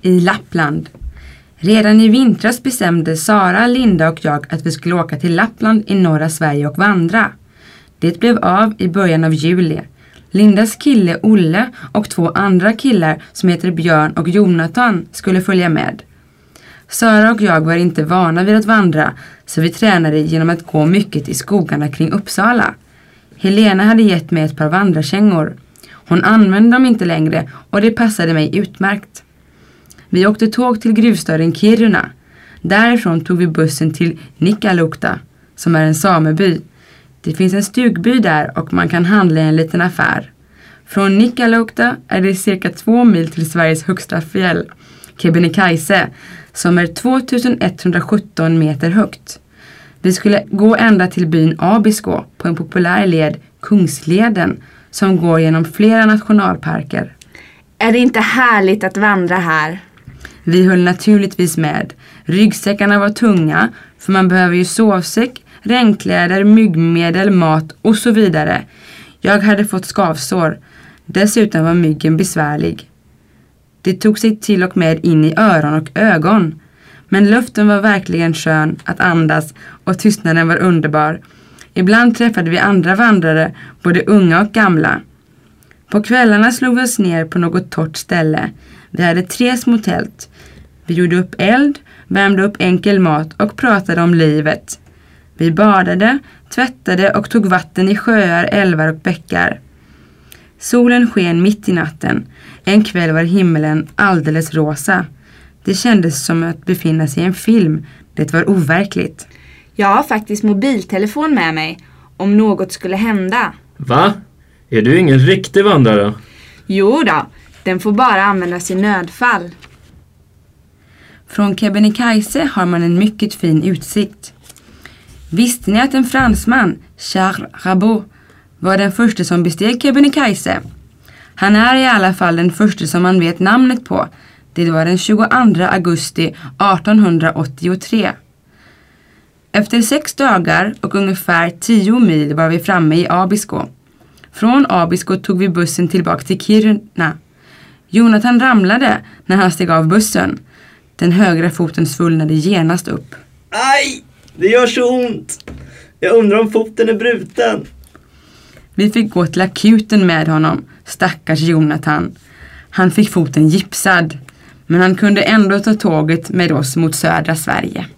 i Lappland. Redan i vintras bestämde Sara, Linda och jag att vi skulle åka till Lappland i norra Sverige och vandra. Det blev av i början av juli. Lindas kille Olle och 2 andra killar som heter Björn och Jonathan skulle följa med. Sara och jag var inte vana vid att vandra, så vi tränade genom att gå mycket i skogarna kring Uppsala. Helena hade gett mig ett par vandrarkängor. Hon använde dem inte längre och det passade mig utmärkt. Vi åkte tåg till gruvstaden Kiruna. Därifrån tog vi bussen till Nikkaluokta, som är en sameby. Det finns en stugby där och man kan handla i en liten affär. Från Nikkaluokta är det cirka 2 mil till Sveriges högsta fjäll, Kebnekaise, som är 2117 meter högt. Vi skulle gå ända till byn Abisko på en populär led, Kungsleden, som går genom flera nationalparker. Är det inte härligt att vandra här? Vi höll naturligtvis med. Ryggsäckarna var tunga, för man behöver ju sovsäck, regnkläder, myggmedel, mat och så vidare. Jag hade fått skavsår. Dessutom var myggen besvärlig. Det tog sig till och med in i öron och ögon. Men luften var verkligen skön att andas och tystnaden var underbar. Ibland träffade vi andra vandrare, både unga och gamla. På kvällarna slog vi oss ner på något torrt ställe. Vi hade 3 små tält. Vi gjorde upp eld, värmde upp enkel mat och pratade om livet. Vi badade, tvättade och tog vatten i sjöar, älvar och bäckar. Solen sken mitt i natten. En kväll var himlen alldeles rosa. Det kändes som att befinna sig i en film. Det var overkligt. Jag har faktiskt mobiltelefon med mig om något skulle hända. Va? Är du ingen riktig vandrare? Jo då, den får bara användas i nödfall. Från Kebnekaise har man en mycket fin utsikt. Visste ni att en fransman, Charles Rabot, var den första som besteg Kebnekaise? Han är i alla fall den första som man vet namnet på. Det var den 22 augusti 1883. Efter 6 dagar och ungefär 10 mil var vi framme i Abisko. Från Abisko tog vi bussen tillbaka till Kiruna. Jonathan ramlade när han steg av bussen. Den högra foten svullnade genast upp. Aj! Det gör så ont! Jag undrar om foten är bruten. Vi fick gå till akuten med honom, stackars Jonathan. Han fick foten gipsad, men han kunde ändå ta tåget med oss mot södra Sverige.